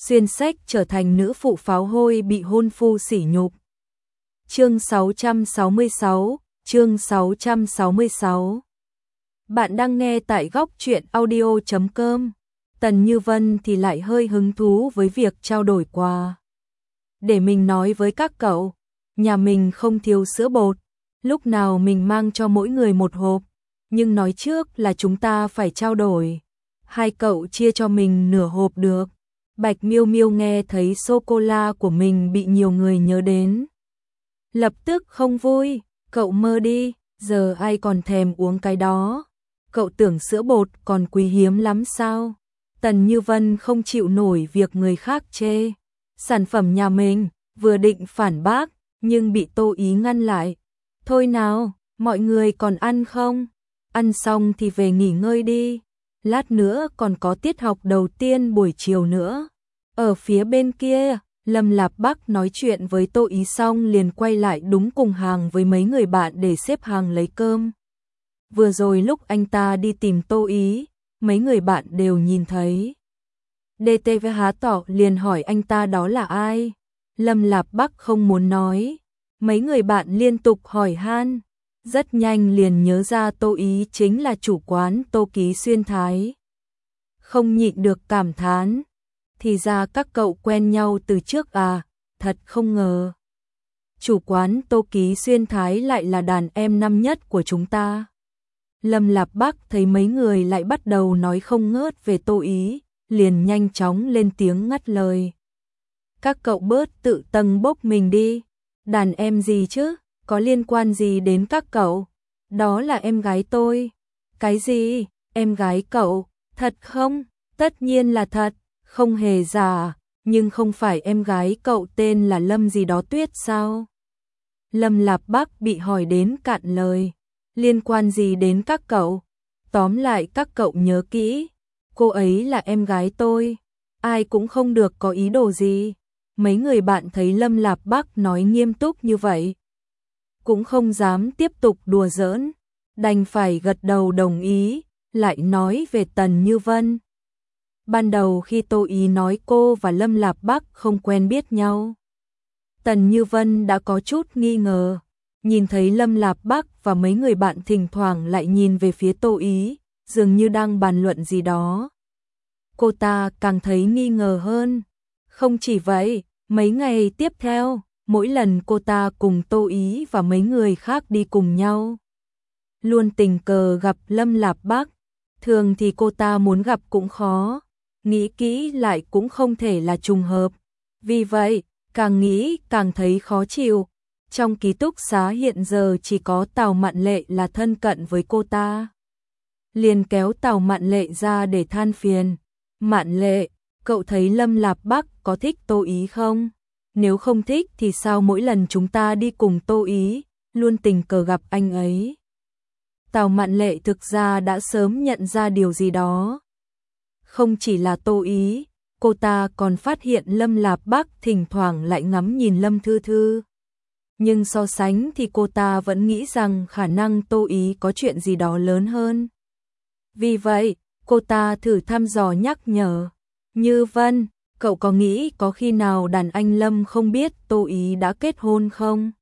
xuyên sách trở thành nữ phụ pháo hôi bị hôn phu sỉ nhục. Chương 666, chương 666. Bạn đang nghe tại góc truyện audio.com. Tần Như Vân thì lại hơi hứng thú với việc trao đổi quà. Để mình nói với các cậu, nhà mình không thiếu sữa bột, lúc nào mình mang cho mỗi người một hộp, nhưng nói trước là chúng ta phải trao đổi. Hai cậu chia cho mình nửa hộp được. Bạch Miêu Miêu nghe thấy sô-cô-la của mình bị nhiều người nhớ đến, lập tức không vui. Cậu mơ đi, giờ ai còn thèm uống cái đó. Cậu tưởng sữa bột còn quý hiếm lắm sao? Tần Như Vân không chịu nổi việc người khác chê sản phẩm nhà mình, vừa định phản bác nhưng bị Tô Ý ngăn lại. Thôi nào, mọi người còn ăn không? Ăn xong thì về nghỉ ngơi đi. Lát nữa còn có tiết học đầu tiên buổi chiều nữa. Ở phía bên kia, Lâm Lạp Bắc nói chuyện với Tô Ý xong liền quay lại đúng cùng hàng với mấy người bạn để xếp hàng lấy cơm. Vừa rồi lúc anh ta đi tìm Tô Ý, mấy người bạn đều nhìn thấy. DTV há tỏ liền hỏi anh ta đó là ai. Lâm Lạp Bắc không muốn nói. Mấy người bạn liên tục hỏi han. Rất nhanh liền nhớ ra Tô Ý chính là chủ quán Tô Ký Xuyên Thái. Không nhịn được cảm thán. Thì ra các cậu quen nhau từ trước à, thật không ngờ. Chủ quán Tô Ký Xuyên Thái lại là đàn em năm nhất của chúng ta. Lâm Lạp Bắc thấy mấy người lại bắt đầu nói không ngớt về Tô Ý, liền nhanh chóng lên tiếng ngắt lời. Các cậu bớt tự tâng bốc mình đi, đàn em gì chứ, có liên quan gì đến các cậu, đó là em gái tôi. Cái gì, em gái cậu, thật không? Tất nhiên là thật, không hề giả, nhưng không phải em gái cậu tên là Lâm gì đó Tuyết sao? Lâm Lạp Bắc bị hỏi đến cạn lời, liên quan gì đến các cậu? Tóm lại các cậu nhớ kỹ, cô ấy là em gái tôi, ai cũng không được có ý đồ gì. Mấy người bạn thấy Lâm Lạp Bắc nói nghiêm túc như vậy, cũng không dám tiếp tục đùa giỡn, đành phải gật đầu đồng ý, lại nói về Tần Như Vân. Ban đầu khi Tô Ý nói cô và Lâm Lạp Bắc không quen biết nhau, Tần Như Vân đã có chút nghi ngờ, nhìn thấy Lâm Lạp Bắc và mấy người bạn thỉnh thoảng lại nhìn về phía Tô Ý, dường như đang bàn luận gì đó. Cô ta càng thấy nghi ngờ hơn. Không chỉ vậy, mấy ngày tiếp theo, mỗi lần cô ta cùng Tô Ý và mấy người khác đi cùng nhau, luôn tình cờ gặp Lâm Lạp Bắc, thường thì cô ta muốn gặp cũng khó, nghĩ kỹ lại cũng không thể là trùng hợp. Vì vậy, càng nghĩ càng thấy khó chịu. Trong ký túc xá hiện giờ chỉ có Tào Mạn Lệ là thân cận với cô ta. Liền kéo Tào Mạn Lệ ra để than phiền. Mạn Lệ, cậu thấy Lâm Lạp Bắc có thích Tô Ý không? Nếu không thích thì sao mỗi lần chúng ta đi cùng Tô Ý, luôn tình cờ gặp anh ấy? Tào Mạn Lệ thực ra đã sớm nhận ra điều gì đó. Không chỉ là Tô Ý, cô ta còn phát hiện Lâm Lạp Bắc thỉnh thoảng lại ngắm nhìn Lâm Thư Thư. Nhưng so sánh thì cô ta vẫn nghĩ rằng khả năng Tô Ý có chuyện gì đó lớn hơn. Vì vậy, cô ta thử thăm dò nhắc nhở. Như Vân, cậu có nghĩ có khi nào đàn anh Lâm không biết Tô Ý đã kết hôn không?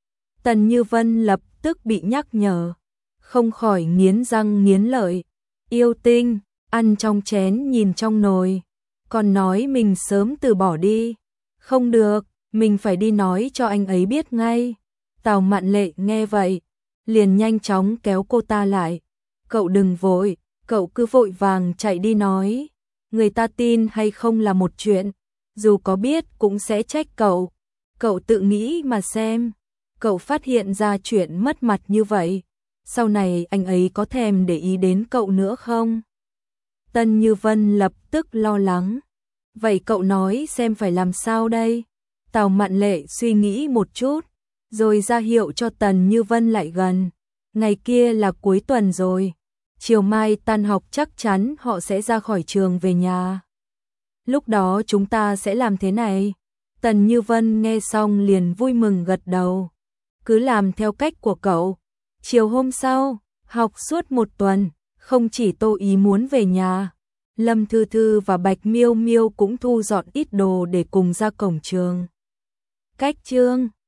Tần Như Vân lập tức bị nhắc nhở, không khỏi nghiến răng nghiến lợi. Yêu tinh, ăn trong chén nhìn trong nồi, còn nói mình sớm từ bỏ đi. Không được, mình phải đi nói cho anh ấy biết ngay. Tào Mạn Lệ nghe vậy, liền nhanh chóng kéo cô ta lại. Cậu đừng vội, cậu cứ vội vàng chạy đi nói. Người ta tin hay không là một chuyện, dù có biết cũng sẽ trách cậu. Cậu tự nghĩ mà xem, cậu phát hiện ra chuyện mất mặt như vậy, sau này anh ấy có thèm để ý đến cậu nữa không? Tần Như Vân lập tức lo lắng. Vậy cậu nói xem phải làm sao đây? Tào Mạn Lệ suy nghĩ một chút, rồi ra hiệu cho Tần Như Vân lại gần. Ngày kia là cuối tuần rồi, chiều mai tan học chắc chắn họ sẽ ra khỏi trường về nhà. Lúc đó chúng ta sẽ làm thế này. Tần Như Vân nghe xong liền vui mừng gật đầu. Cứ làm theo cách của cậu. Chiều hôm sau, học suốt một tuần, không chỉ Tô Ý muốn về nhà, Lâm Thư Thư và Bạch Miêu Miêu cũng thu dọn ít đồ để cùng ra cổng trường. Cách chương